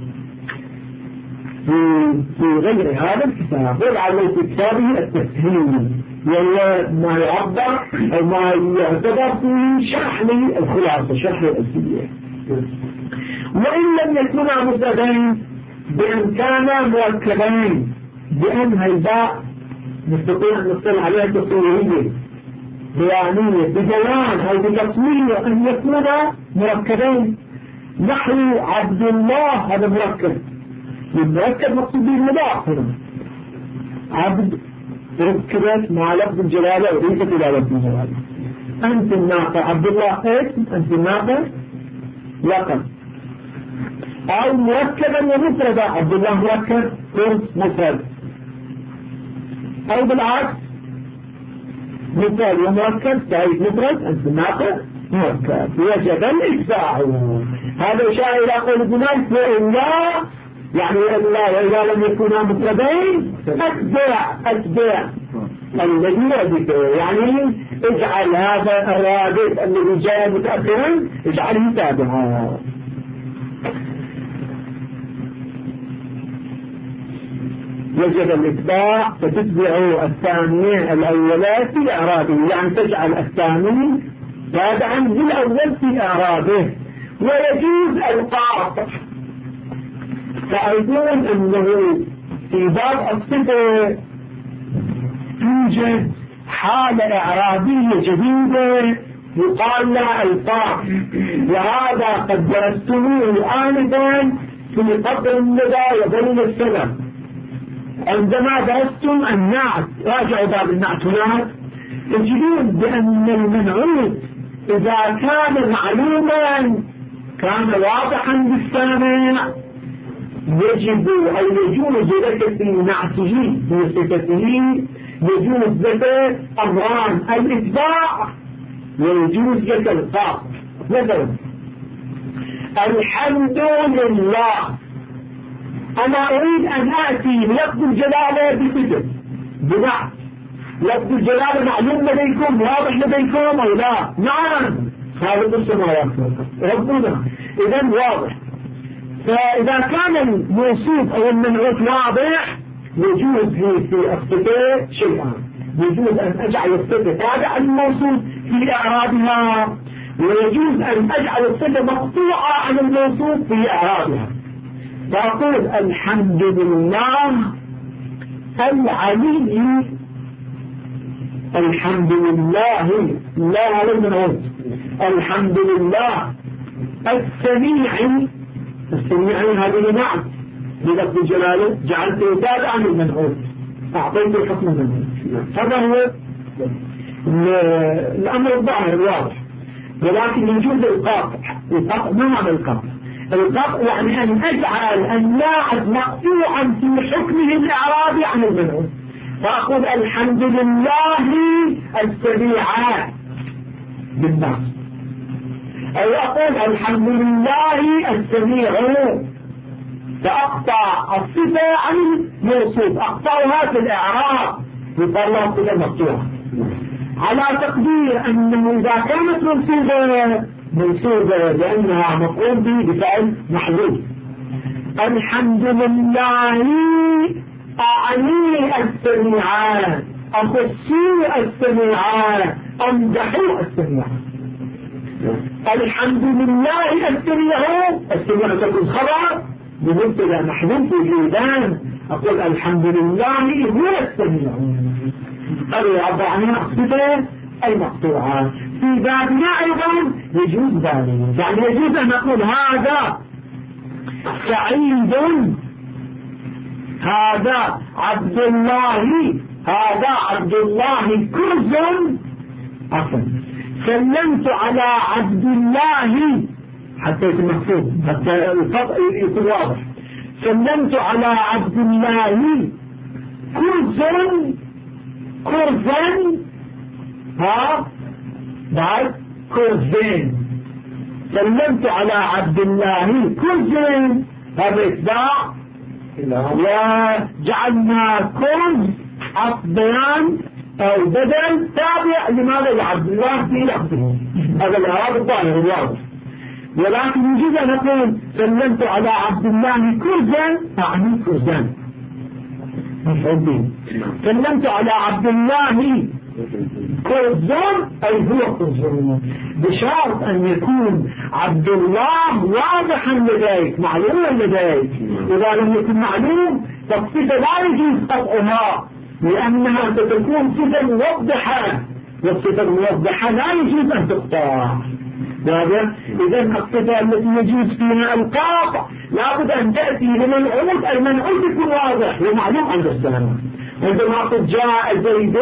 في غير هذا الكتاب، ولعل في كتابه التسهيل وهو ما يعبر أو ما يعتبر في شرح لي الخلاصة شرح الأسئلة. وإن لم يكونا مفردين بأن كانا مركبين بأن هيباء نستطيع أن نصل عليها تصويرية بيانية ببيان أو بتصوير أن يكونا مركبين، نحو عبد الله هذا مركب، المركب مقصود به المضاف هنا، عبد ركبت مع لفظ الجلالة أضيفت إلى لفظ الجلالة. أنت الناقة عبد الله اسم، أنت الناقة لقب. أو مركبا ومفردا عبد الله مركب كرس مفرد، أو بالعكس مفرد ومركب سعيد مفرد أنت الناقة مركب. وجب الإتباع. هذا إشارة إلى قول ابن مالك وإلا يعني وإذا لم يكونا مفردين أتبع الذي يربطه، يعني اجعل هذا الرابط الذي جاء متأخرا اجعله تابعا. يجب الإتباع فتتبع الثانية الأولى في إعرابه، يعني تجعل الثاني تابعا للأول في إعرابه. ويجوز القاطع، تعرفون أنه في باب الصفة توجد حالة إعرابية جديدة يقال لها القاطع، وهذا قد درستموه آنفا في قدر الندى وظل السنة عندما درستم النعت. راجعوا باب النعت هناك تجدون بأن المنعوت إذا كان معلوما كان واضحا للسامع يجب أو يجوز لك في نعته في صفته، يجوز لك أمران: الإتباع ويجوز لك القاطع. مثلا الحمد لله، أنا أريد أن آتي لفظ الجلالة بصفة بنعت. لفظ الجلالة معلوم لديكم، واضح لديكم أو لا؟ نعم، خالق السماوات ربنا، إذن واضح. فإذا كان الموصوف أو المنعوت واضح يجوز لي في الصفة شيئان: يجوز أن أجعل الصفة تابعة للموصوف في إعرابها، ويجوز أن أجعل الصفة مقطوعة عن الموصوف في إعرابها. فأقول الحمد لله العلي، الحمد لله لا على المنعوت، الحمد لله السميع، السميع هذه نعم بلفظ الجلالة جعلته تابعا للمنعوت، أعطيته حكم المنعوت. هذا هو الأمر الظاهر الواضح. ولكن يجوز القاطع. القاطع ما معنى القاطع؟ القاطع يعني أن أجعل اللاعب مقطوعا في حكمه الإعرابي عن المنعوت. فأقول الحمد لله السميع بالناس، أو أقول الحمد لله السميع، فأقطع الصفة عن الموصوف، أقطعها في الإعراب يطلع صفة مقطوعة، على تقدير أنه إذا كانت منصوبة لأنها مفعول به بفعل محذوف. الحمد لله أعني السميعان، أخصي السميعان، أمدحوا السميعان. الحمد لله السميع تكون خبر بمبتدا محذوف وجودان، أقول الحمد لله هو السميع، هذا يعبر عنها الصفة المقطوعة. في بابنا أيضا يجوز ذلك، يعني يجوز أن نقول هذا سعيد، هذا عبد الله، هذا عبد الله كرز، عفوا سلمت على عبد الله حتى يكون محفوظ، حتى يكون واضح. سلمت على عبد الله كرزا، كرزا، ها بعد كرزين. سلمت على عبد الله كرزين، هذا إتباع. وجعلنا كرز بيان أو بدل تابع لماذا لعبد الله في لفظه، هذا الإعراب الظاهر الواضح. ولكن يجوز أن نقول سلمت على عبد الله كرزا، أعني كرزان مفعولين. سلمت على عبد الله كرزان أي هو كرزان، بشرط أن يكون عبد الله واضحا لديك، معلوما لديك. إذا لم يكن معلوم فالصفة لا يجوز قطعها، لأنها ستكون صفة موضحة، والصفة الموضحة لا يجوز أن تقطع. إذا الصفة التي يجوز فيها القاطع لابد أن تأتي لمنعوت، المنعوت يكون واضح ومعلوم عند السلام. عندما قد جاء زيد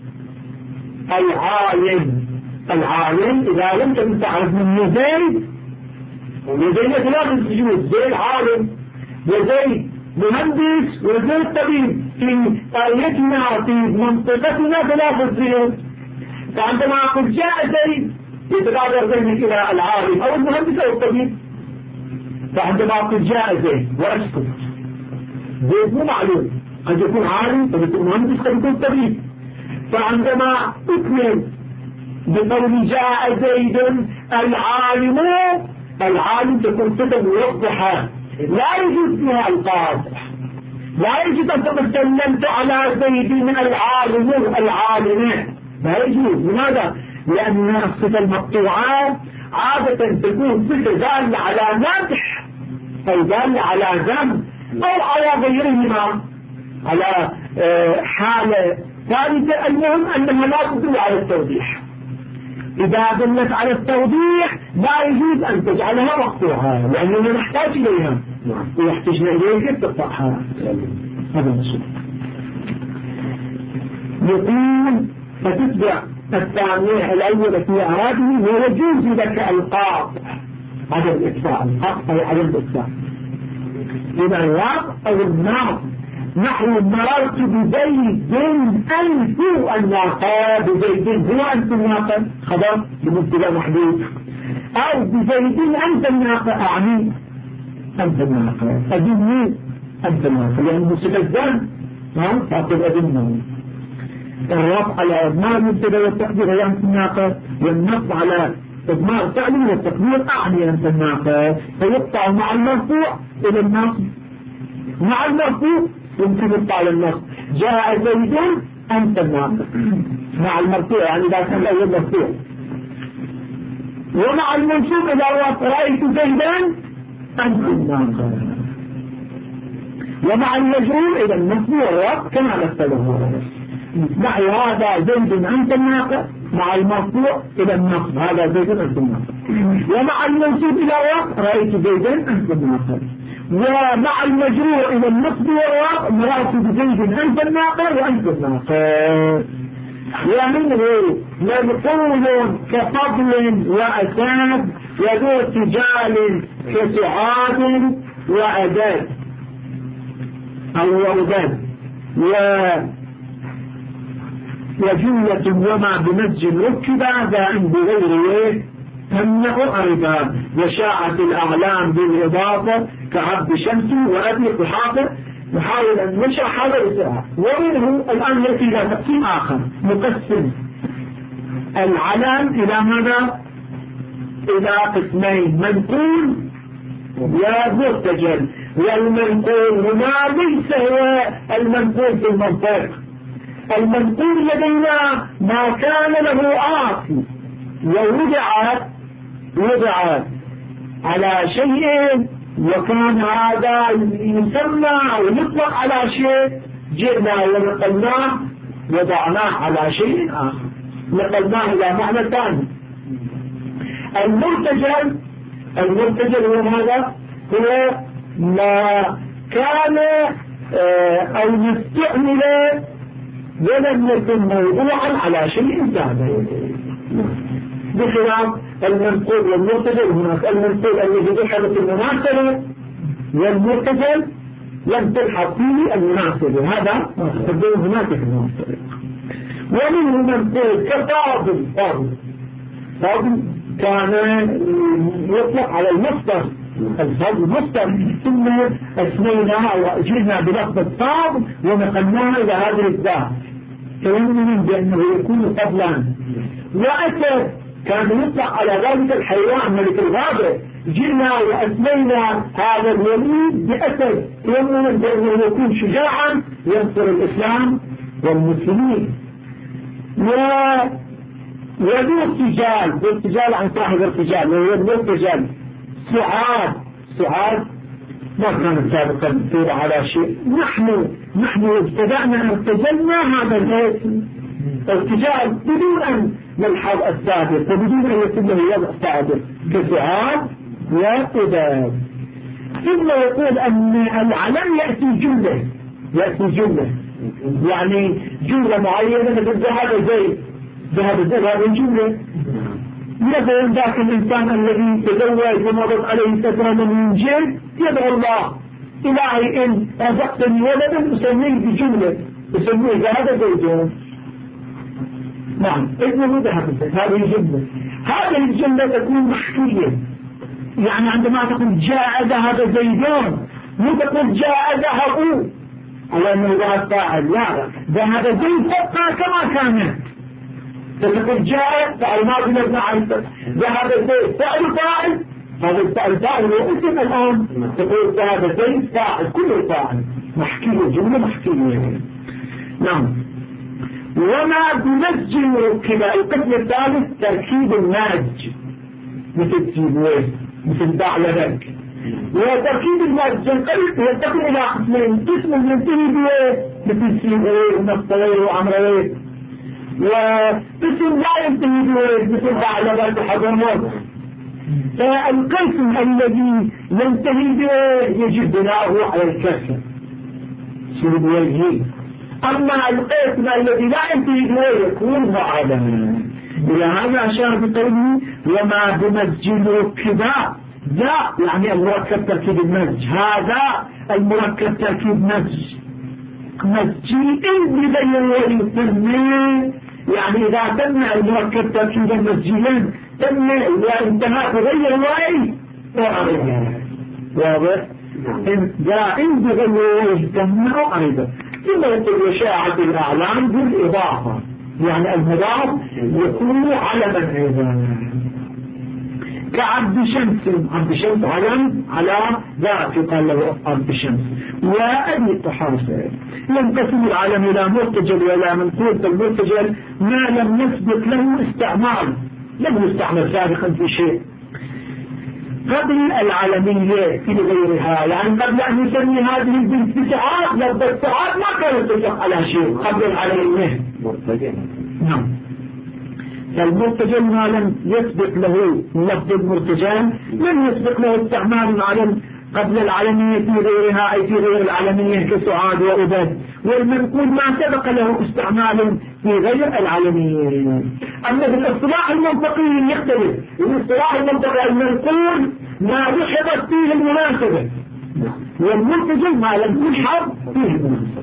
العالم، العالم إذا لم تكن تعرف من زيد، وزيد ثلاثة وجود: زيد عالم، وزيد مهندس، وزيد طبيب. في قريتنا في منطقتنا ثلاثة زيد، فعندما قد جاء زيد يتبادر زيد إلى العالم أو المهندس أو الطبيب. فعندما قد جاء زيد وأسكت، زيد مو معلوم، قد يكون عالم، قد يكون مهندس، قد يكون طبيب. فعندما أكمل بقول جاء زيد العالم، العالم تكون صفة موضحة لا يجوز فيها القاطع. لا يجوز أن تقول سلمت على زيد من العالم، العالم لا يجوز. لماذا؟ لأن الصفة المقطوعة عادة تكون صفة دالة على مدح أو دالة على ذم أو على غيرهما، على حالة ثالثة. المهم أنها لا تدل على التوضيح. إذا دلت على التوضيح لا يجوز أن تجعلها مقطوعة، لأننا نحتاج إليها ويحتاجنا إليها كيف تقطعها. هذا المسؤول. يقول فتتبع الثانية الأولى في أعراضه ويجوز لك القاطع عدم الإكساء، القصد أي عدم الإكساء. إذا الواقع أو النار نحو مررت بزيد أنت الناقة، بزيد هو أنت الناقة خبر بمبتدا محدود، أو بزيد أنت الناقة أعني أنت الناقة، أدني أنت الناقة، لأنه ستزدان فأقول أدنه. الرفع على إضمار المبتدا والتقدير هي أنت الناقة، والنصب على إضمار فعل والتقدير أعني أنت الناقة، فيقطع مع المرفوع إلى النصب، مع المرفوع يمكن يقطع للنصب. جاء زيد أنت الناقة مع المرفوع، يعني إذا كان الأول مرفوع، ومع المنصوب إلى رأيت زيدا أنت الناقة، ومع المجرور إلى النصب والرفع كما مثله. نحو هذا زيد أنت الناقة مع المرفوع إلى النصب، هذا زيد أنت الناقة، ومع المنصوب إلى الرفع رأيت زيدا أنت الناقة، ومع المجرور إلى النصب والرفع مررت بزيد أنت الناقة وأنت الناقة. ومنه منقول كفضل وأساد، وذو ارتجال كسعاد وأداد أو وأداد، وجملة وما بمسج ركب ذا بغير تمنع أيضا، وشاعت الأعلام بالإضافة كعبد شمس وأبي قحافة، نحاول أن نشرح هذا بسرعة. ومنه الآن يأتي إلى تقسيم آخر، نقسم العلام إلى ماذا؟ إلى قسمين، منقول ومرتجل. والمنقول هنا ليس هو المنقول في المنطق، المنقول لدينا ما كان له آصل ووضع على شيء، وكان هذا يسمى أو يطلق على شيء، جئنا ونقلناه وضعناه على شيء آخر، نقلناه إلى معنى ثاني. المرتجل هو ماذا؟ هو ما كان أو يستعمل ولم يكن موضوعا على شيء ثاني، بخلاف المنقول والمرتجل. هناك المنقول الذي دخل في المناسبة، والمرتجل لم تلحق فيه المناسبة، هذا تقدم هناك في المناسبة. ومنه منقول كفاضل، فاضل كان يطلق على المصدر، الفاضل مصدر، ثم اسميناه او جئنا بلفظ الفاضل ونقلناه الى هذه الذات، فيؤمن بانه يكون فضلا. وأسد كان يطلق على ذلك الحيوان ملك الغابة، جئنا وأسمينا هذا الوليد بأسد، يؤمن بأنه يكون شجاعا ينصر الإسلام والمسلمين. وذو ارتجال عن صاحب ارتجال، وهو الارتجال سعاد ما كان سابقا تصير على شيء. نحن ابتدأنا ارتجلنا هذا الاسم ارتجال بدون أن نلحظ السابق وبدون أن يكون له وضع سابق كسعاد وأداد. ثم يقول أن العلم يأتي جملة، يعني جملة معينة، مثل ذهب زيد هذه الجملة. مثلا ذاك الإنسان الذي تزوج ومضت عليه فترة من ينجب يدعو الله إلهي إن رزقتني ولدا أسميه بجملة، أسميه ذهب زيد. نعم اسمه ذهب زيد، هذه الجملة تكون محكية، يعني عندما تقول جاء ذهب زيدون مو تقول جاء ذهبوا على أنه ذهب فاعل، لا، ذهب زيد تبقى كما كانت، فتقول جاء فعل ماضي مبني على ذهب زيد فاعل، هذا الفعل فاعل واسم الآن تقول ذهب زيد فاعل، كله فاعل محكية، جملة محكية. نعم. وما بمسج ركب، القسم الثالث تركيب الماج، مثل سيبويه مثل بعلبك. وتركيب الماج ينتقل إلى قسمين، قسم ينتهي بيه مثل سيبويه ونصطويه وعمرويه، وقسم لا ينتهي بيه مثل بعلبك وحضرموت. فالقسم الذي ينتهي به يجب بناؤه على الكسر سيبويه، أما القسم الذي لا ينتهي به يكون معلما. إلى هذا أشار بقوله وما بمسجد ركبا ذا يعني المركب تركيب المزج، هذا المركب تركيب مزج مزجي بغير يسمى. يعني إذا تم المركب تركيبا مزجيا تم وانتهى بغير واي واضح؟ دائم بغير واي تم أيضا. ثم يقول وشاعة الأعلام بالإضافة، يعني المضاف يكون علما أيضا كعبد شمس. عبد شمس علم على ذات يقال له عبد شمس. وأبي الطحافة ينقسم العلم إلى مرتجل ولا منقول. فالمرتجل ما لم يثبت له استعمال، لم يستعمل سابقا في شيء قبل العلمية في غيرها، يعني قبل أن يسمي هذه البنت بسعاد لبت سعاد ما كانت تطلق على شيء قبل العلمية. نعم. فالمرتجل ما لم يثبت له لفظ المرتجل لم يثبت له استعمال العلم قبل العلمية في غيرها، أي في غير العلمية كسعاد وأبد. والمنقول ما سبق له استعمال في غير العلمية. أما في الاصطلاح المنطقي يختلف. الاصطلاح المنطقي المنقول ما لحظت فيه المناسبة، والمرتجل ما لم يلحظ فيه المناسبة.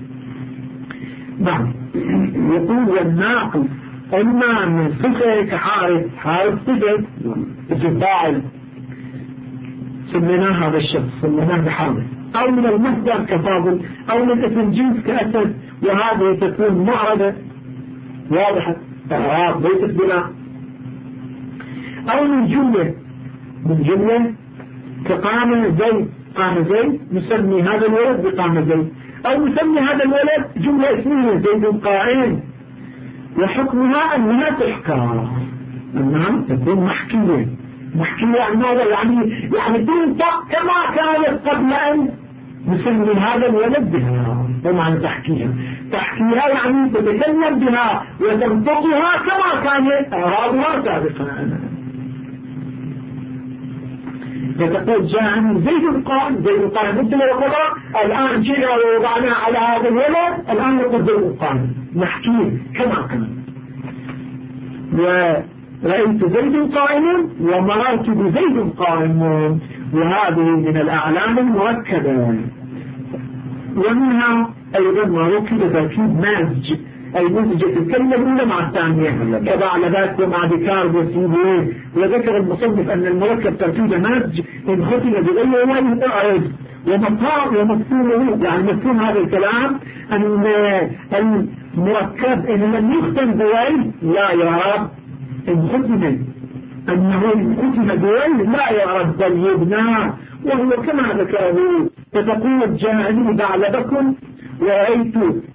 نعم. يقول والناقل إما من صفة كحارث، حارث صفة اسم فاعل سميناه هذا الشخص سميناه بحارث، أو من المصدر كفاضل، أو من اسم جنس كأسد، وهذه تكون معرضة واضحة إعراب ليست بناء. أو من جملة كقام زيد، قام زيد نسمي هذا الولد بقام زيد، أو نسمي هذا الولد جملة اسمية زيد قائم، وحكمها أنها تحكى، أنها تكون محكية عن ماذا؟ يعني تنطق كما كانت قبل أن نسمي هذا الولد بها. ومعنى تحكيها يعني تتكلم بها وتنطقها كما كانت أعرابها سابقا. فتقول جاءني زيد قائم، مثل القضاء الآن جئنا ووضعنا على هذا الولد، الآن نقول زيد قائم، نحكيه كما كان. ورأيت زيد قائم ومررت بزيد قائم، وهذه من الأعلام المركبة. ومنها أيضا ما ركب تركيب مزج، أي مزجة الكلمة الأولى مع الثانية كبعلبات ومع ذكار وسيبويه. وذكر المصنف أن المركب تركيب مزج إن ختم بغير واحد أعرض ومفهومه، يعني مفهوم هذا الكلام أن المركب إن لم يختم بواحد لا يعرف، إن ختم أنه إن ختم بواحد لا يعرف بل يبنى، وهو كما ذكره. فتقول جاءني بعلبكم ورأيت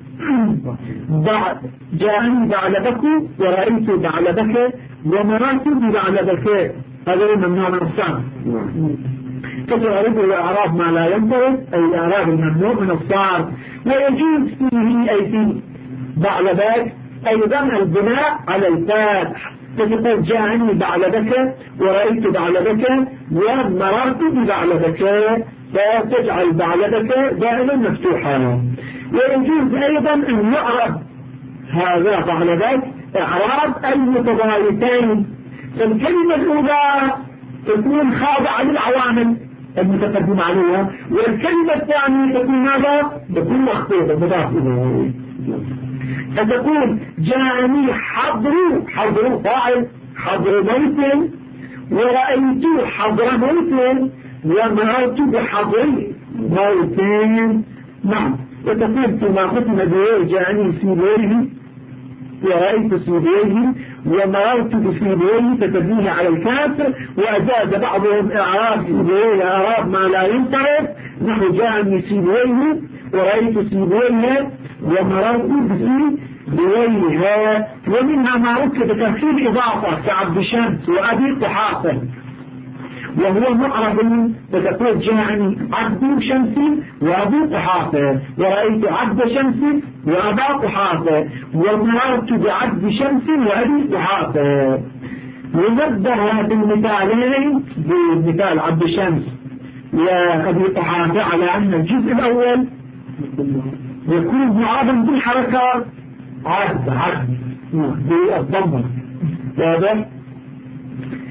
جاءني بعلبك ورأيت بعلبك ومررت ببعلبك، هذا ممنوع من الصرف. فتعرض الأعراب ما لا ينضبط، أي الأعراب الممنوع من الصرف. ويجوز فيه أي في بعلبك أيضا البناء على الفتح. فتقول جاءني بعلبك ورأيت بعلبك ومررت ببعلبك، فتجعل بعلبك دائما مفتوحا. ويجوز أيضا أن يعرب هذا بعلبك إعراب المتضايقين، فالكلمة الأولى تكون خاضعة للعوامل المتقدمة عليها، والكلمة الثانية تكون ماذا؟ تكون مخطوطة مضاف إليه. فتقول جاءني حضر فاعل حضر موت، ورأيت حضر موت، ومررت بحضر موت. نعم. وتقول فيما ختم بيه جاءني سيبويه ورأيت سيبويه ومررت بسيبويه، فتبنيه على الكافر. وأجاز بعضهم إعراب سيبويه إعراب ما لا ينصرف، نحو جاءني سيبويه ورأيت سيبويه ومررت بسيبويه. ومنها ما ركب تركيب إضافة كعبد شمس وأبي قحافة، وهو معرض. فتقول جاءني عبد شمس وأبو قحافة، ورأيت عبد شمس وأبا قحافة، ومررت بعبد شمس وأبي قحافة. ونبدأ بالمثالين بمثال عبد شمس وأبي قحافة على أن الجزء الأول يكون معرضا بالحركات عبد بالضمة، واضح؟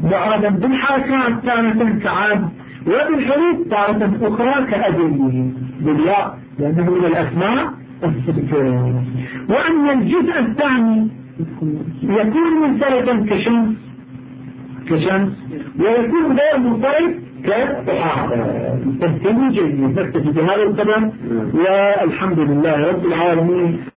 معادا بالحركات تارة كعاد، وبالحروف تارة أخرى كأجله بالياء لأنه من الأسماء الستة. وأن الجزء الثاني يكون منصرفا كشمس ويكون غير منصرف كالضحى. تنتهي جيد. نكتفي بهذا القدر والحمد لله رب العالمين.